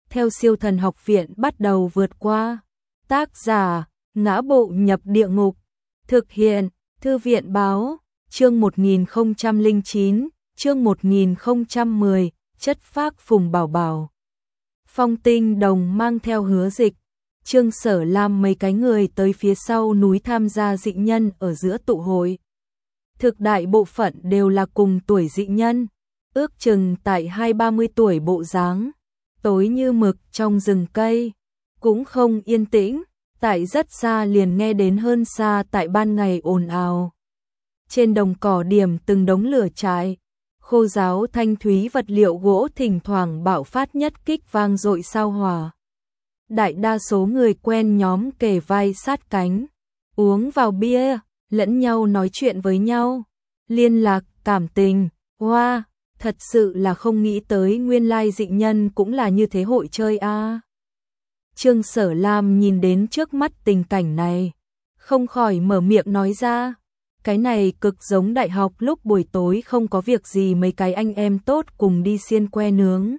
theo Siêu Thần Học Viện bắt đầu vượt qua. Tác giả: Ngã Bộ Nhập Địa Ngục. Thực hiện: Thư viện báo. Chương 1009, chương 1010, chất phác Phùng Bảo Bảo. Phong Tinh Đồng mang theo Hứa Dịch, Trương Sở Lam mấy cái người tới phía sau núi tham gia dị nhân ở giữa tụ hội. Thực đại bộ phận đều là cùng tuổi dị nhân, ước chừng tại 20-30 tuổi bộ dáng, tối như mực trong rừng cây, cũng không yên tĩnh, tại rất xa liền nghe đến hơn xa tại ban ngày ồn ào. Trên đồng cỏ điểm từng đống lửa trại, khô ráo thanh thúy vật liệu gỗ thỉnh thoảng bạo phát nhất kích vang dội sao hỏa. Đại đa số người quen nhóm kề vai sát cánh, uống vào bia, lẫn nhau nói chuyện với nhau, liên lạc, cảm tình. Wow, thật sự là không nghĩ tới nguyên lai dị nhân cũng là như thế hội chơi a. Trương Sở Lam nhìn đến trước mắt tình cảnh này, không khỏi mở miệng nói ra, cái này cực giống đại học lúc buổi tối không có việc gì mấy cái anh em tốt cùng đi xiên que nướng.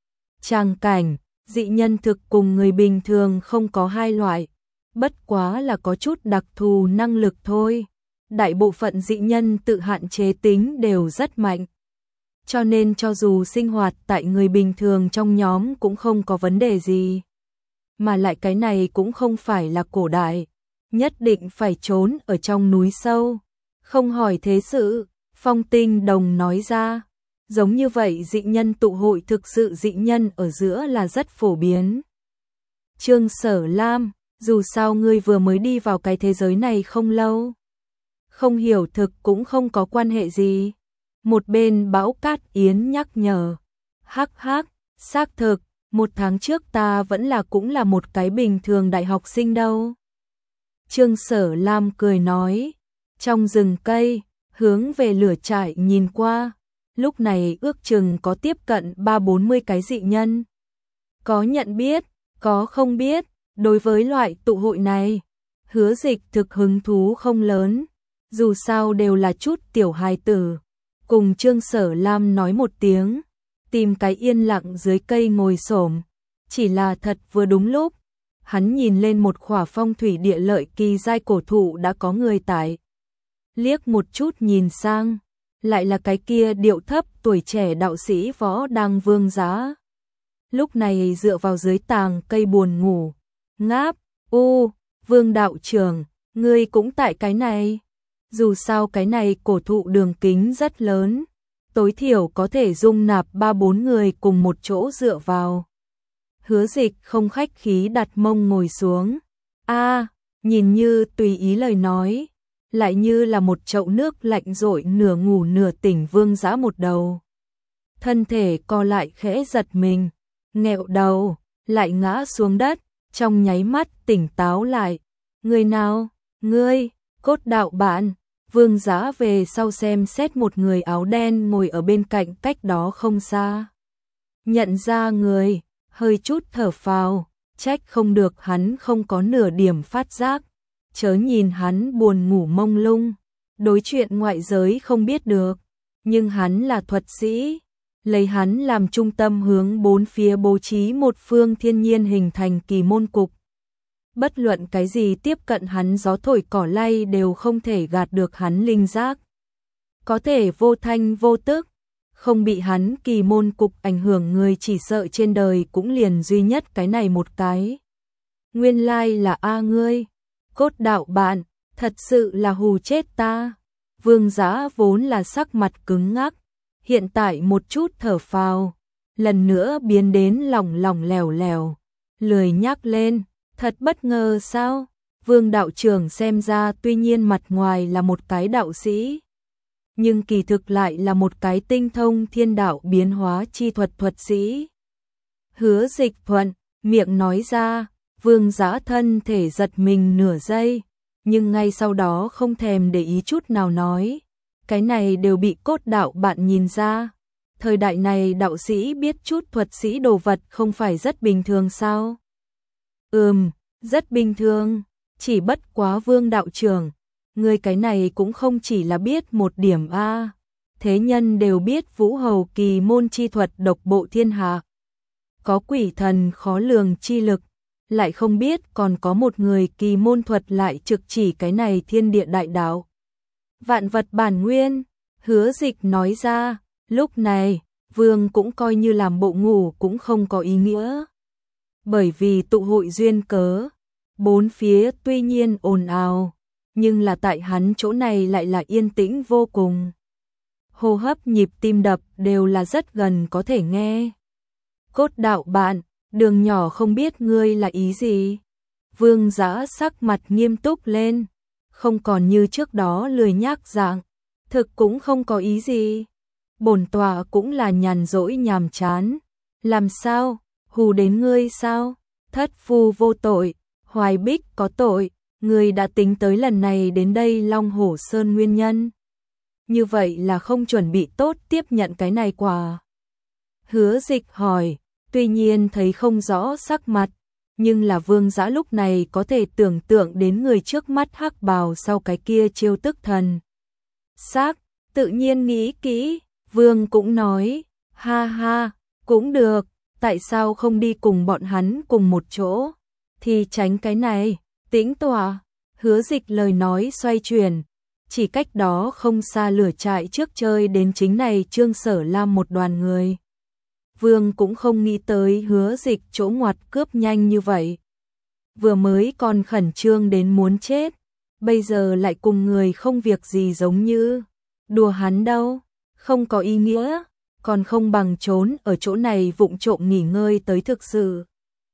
Tràng cảnh, dị nhân thực cùng người bình thường không có hai loại, bất quá là có chút đặc thù năng lực thôi. Đại bộ phận dị nhân tự hạn chế tính đều rất mạnh, cho nên cho dù sinh hoạt tại người bình thường trong nhóm cũng không có vấn đề gì. Mà lại cái này cũng không phải là cổ đại, nhất định phải trốn ở trong núi sâu, không hỏi thế sự. Phong Tinh Đồng nói ra, giống như vậy dị nhân tụ hội thực sự dị nhân ở giữa là rất phổ biến. Trương Sở Lam, dù sao ngươi vừa mới đi vào cái thế giới này không lâu, không hiểu thực cũng không có quan hệ gì. Một bên Bão Cát Yến nhắc nhở, hắc hắc, xác thực, 1 tháng trước ta vẫn là cũng là một cái bình thường đại học sinh đâu. Trương Sở Lam cười nói, trong rừng cây, hướng về lửa trại nhìn qua, lúc này ước chừng có tiếp cận 30-40 cái dị nhân. Có nhận biết, có không biết, đối với loại tụ hội này, Hứa Dịch thực hứng thú không lớn, dù sao đều là chút tiểu hài tử. Cùng Trương Sở Lam nói một tiếng, tìm cái yên lặng dưới cây ngồi xổm, chỉ là thật vừa đúng lúc, hắn nhìn lên một khỏa phong thủy địa lợi kỳ giai cổ thụ đã có người tải. Liếc một chút nhìn sang, lại là cái kia điệu thấp tuổi trẻ đạo sĩ Võ Đăng Vương Giá. Lúc này dựa vào dưới tàng cây buồn ngủ, ngáp, Vương đạo trưởng, ngươi cũng tại cái này. Dù sao cái này cổ thụ đường kính rất lớn, tối thiểu có thể dung nạp 3-4 người cùng một chỗ dựa vào. Hứa Dịch không khách khí đặt mông ngồi xuống. Nhìn như tùy ý lời nói, lại như là một chậu nước lạnh rội nửa ngủ nửa tỉnh Vương Dã một đầu. Thân thể co lại khẽ giật mình, nghẹo đầu, lại ngã xuống đất, trong nháy mắt tỉnh táo lại. Người nào? Ngươi, Cốt đạo bạn. Vương Dã về sau xem xét một người áo đen ngồi ở bên cạnh cách đó không xa. Nhận ra người, hơi chút thở phào, trách không được hắn không có nửa điểm phát giác. Chớ nhìn hắn buồn ngủ mông lung, đối chuyện ngoại giới không biết được, nhưng hắn là thuật sĩ, lấy hắn làm trung tâm hướng bốn phía bố trí một phương thiên nhiên hình thành kỳ môn cục. Bất luận cái gì tiếp cận hắn gió thổi cỏ lay đều không thể gạt được hắn linh giác. Có thể vô thanh vô tức, không bị hắn kỳ môn cục ảnh hưởng người chỉ sợ trên đời cũng liền duy nhất cái này một cái. Nguyên lai là ngươi, Cốt đạo bạn, thật sự là hù chết ta. Vương Dã vốn là sắc mặt cứng ngắc, hiện tại một chút thở phào, lần nữa biến đến lỏng lỏng lẻo lẻo, lười nhắc lên. Thật bất ngờ sao? Vương đạo trưởng xem ra tuy nhiên mặt ngoài là một cái đạo sĩ, nhưng kỳ thực lại là một cái tinh thông thiên đạo biến hóa chi thuật thuật sĩ. Hứa Dịch thuận miệng nói ra, Vương Dã thân thể giật mình nửa giây, nhưng ngay sau đó không thèm để ý chút nào nói, cái này đều bị Cốt đạo bạn nhìn ra. Thời đại này đạo sĩ biết chút thuật sĩ đồ vật không phải rất bình thường sao? Rất bình thường, chỉ bất quá Vương đạo trưởng, người cái này cũng không chỉ là biết một điểm thế nhân đều biết Vũ Hầu kỳ môn chi thuật độc bộ thiên hạ. có quỷ thần khó lường chi lực, lại không biết còn có một người kỳ môn thuật lại trực chỉ cái này thiên địa đại đạo. Vạn vật bản nguyên, Hứa Dịch nói ra, lúc này, Vương cũng coi như làm bộ ngủ cũng không có ý nghĩa. Bởi vì tụ hội duyên cớ, bốn phía tuy nhiên ồn ào, nhưng là tại hắn chỗ này lại là yên tĩnh vô cùng. Hô hấp nhịp tim đập đều là rất gần có thể nghe. Cốt đạo bạn, đường nhỏ không biết ngươi là ý gì. Vương Dã sắc mặt nghiêm túc lên, không còn như trước đó lười nhác dạng, thực cũng không có ý gì. Bổn tọa cũng là nhàn rỗi nhàm chán. Làm sao, hù đến ngươi sao? Thất phu vô tội, Hoài Bích có tội, ngươi đã tính tới lần này đến đây Long Hổ Sơn nguyên nhân. Như vậy là không chuẩn bị tốt tiếp nhận cái này quà. Hứa Dịch hỏi, tuy nhiên thấy không rõ sắc mặt, nhưng là Vương Dã lúc này có thể tưởng tượng đến người trước mắt hắc bào sau cái kia chiêu tức thần. Xác, tự nhiên nghĩ kỹ, Vương cũng nói, ha ha, cũng được, tại sao không đi cùng bọn hắn cùng một chỗ, thì tránh cái này, tĩnh tọa. Hứa Dịch lời nói xoay chuyển, chỉ cách đó không xa lửa trại trước chơi đến chính này Trương Sở Lam một đoàn người. Vương cũng không nghĩ tới Hứa Dịch chỗ ngoặt cướp nhanh như vậy. Vừa mới còn khẩn trương đến muốn chết, bây giờ lại cùng người không việc gì giống như đùa hắn đâu, không có ý nghĩa, còn không bằng trốn ở chỗ này vụng trộm nghỉ ngơi tới thực sự.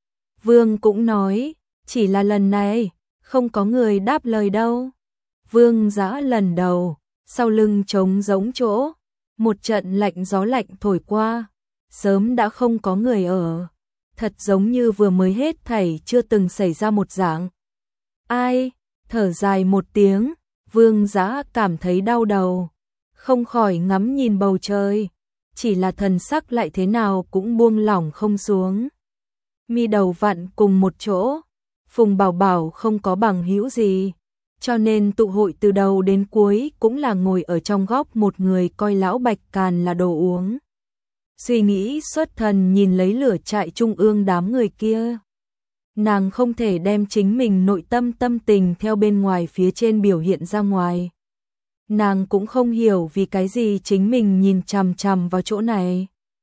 Vương cũng nói, chỉ là lần này, không có người đáp lời đâu. Vương Dã lần đầu, sau lưng trống giống chỗ, một trận lạnh gió lạnh thổi qua, sớm đã không có người ở, thật giống như vừa mới hết thảy chưa từng xảy ra một dạng. Ai, thở dài một tiếng, Vương Dã cảm thấy đau đầu, không khỏi ngắm nhìn bầu trời, chỉ là thần sắc lại thế nào cũng buông lỏng không xuống. Mi đầu vặn cùng một chỗ, Phùng Bảo Bảo không có bằng hữu gì, cho nên tụ hội từ đầu đến cuối cũng là ngồi ở trong góc một người coi lão Bạch Càn là đồ uống. Suy nghĩ xuất thần nhìn lấy lửa trại trung ương đám người kia. Nàng không thể đem chính mình nội tâm tâm tình theo bên ngoài phía trên biểu hiện ra ngoài. Nàng cũng không hiểu vì cái gì chính mình nhìn chằm chằm vào chỗ này.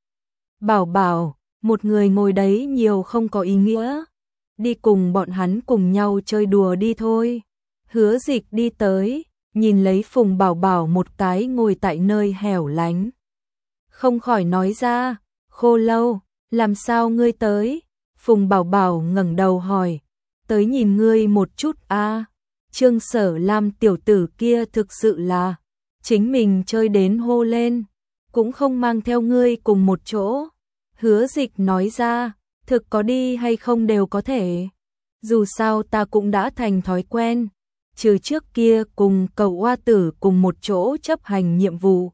Bảo Bảo, một người ngồi đấy nhiều không có ý nghĩa. Đi cùng bọn hắn cùng nhau chơi đùa đi thôi. Hứa Dịch đi tới, nhìn lấy Phùng Bảo Bảo một cái ngồi tại nơi hẻo lánh. Không khỏi nói ra, Khô Lâu, làm sao ngươi tới? Phùng Bảo Bảo ngẩng đầu hỏi, tới nhìn ngươi một chút a. Trương Sở Lam tiểu tử kia thực sự là, chính mình chơi đến hô lên, cũng không mang theo ngươi cùng một chỗ. Hứa Dịch nói ra, thực có đi hay không đều có thể. Dù sao ta cũng đã thành thói quen, trừ trước kia cùng cậu oa tử cùng một chỗ chấp hành nhiệm vụ.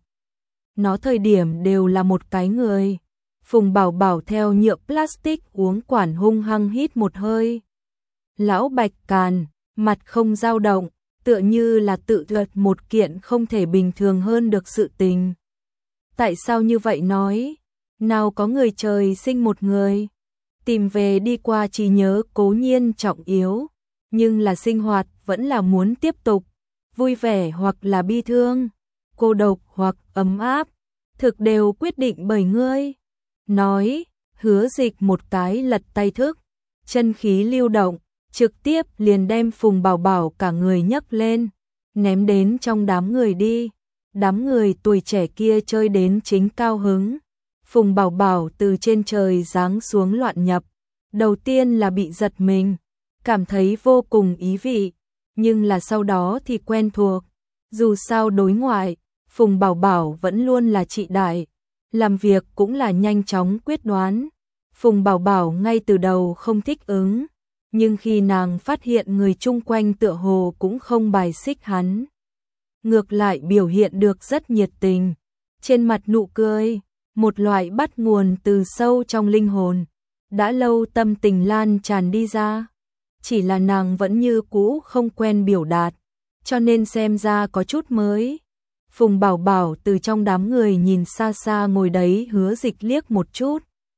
Nó thời điểm đều là một cái người. Phùng Bảo Bảo theo nhựa plastic uống quản hung hăng hít một hơi. Lão Bạch Càn, mặt không dao động, tựa như là tự thuật một kiện không thể bình thường hơn được sự tình. Tại sao như vậy nói? Nào có người trời sinh một người, tìm về đi qua trí nhớ cố nhiên trọng yếu, nhưng là sinh hoạt vẫn là muốn tiếp tục, vui vẻ hoặc là bi thương, cô độc hoặc ấm áp, thực đều quyết định bởi ngươi. Nói, Hứa Dịch một cái lật tay thức, chân khí lưu động, trực tiếp liền đem Phùng Bảo Bảo cả người nhấc lên, ném đến trong đám người đi. Đám người tuổi trẻ kia chơi đến chính cao hứng. Phùng Bảo Bảo từ trên trời giáng xuống loạn nhập, đầu tiên là bị giật mình, cảm thấy vô cùng ý vị, nhưng là sau đó thì quen thuộc. Dù sao đối ngoại, Phùng Bảo Bảo vẫn luôn là chị đại, làm việc cũng là nhanh chóng quyết đoán. Phùng Bảo Bảo ngay từ đầu không thích ứng, nhưng khi nàng phát hiện người chung quanh tựa hồ cũng không bài xích hắn, ngược lại biểu hiện được rất nhiệt tình, trên mặt nụ cười, một loại bắt nguồn từ sâu trong linh hồn, đã lâu tâm tình lan tràn đi ra. Chỉ là nàng vẫn như cũ không quen biểu đạt, cho nên xem ra có chút mới. Phùng Bảo Bảo từ trong đám người nhìn xa xa ngồi đấy Hứa Dịch liếc một chút.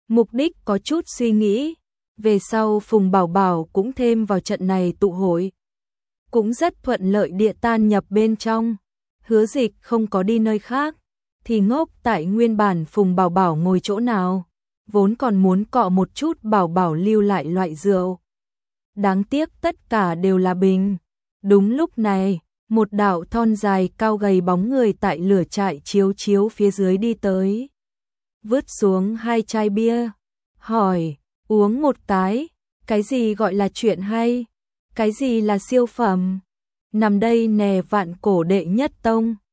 Mục đích có chút suy nghĩ, về sau Phùng Bảo Bảo cũng thêm vào trận này tụ hội. Cũng rất thuận lợi địa tan nhập bên trong. Hứa Dịch không có đi nơi khác, thì ngốc tại nguyên bản Phùng Bảo Bảo ngồi chỗ nào, vốn còn muốn cọ một chút Bảo Bảo lưu lại loại rượu. Đáng tiếc tất cả đều là bình. Đúng lúc này, một đạo thon dài cao gầy bóng người tại lửa trại chiếu chiếu phía dưới đi tới. Vứt xuống 2 chai bia, hỏi, uống một cái gì gọi là chuyện hay, cái gì là siêu phẩm, nằm đây nè Vạn Cổ đệ nhất tông.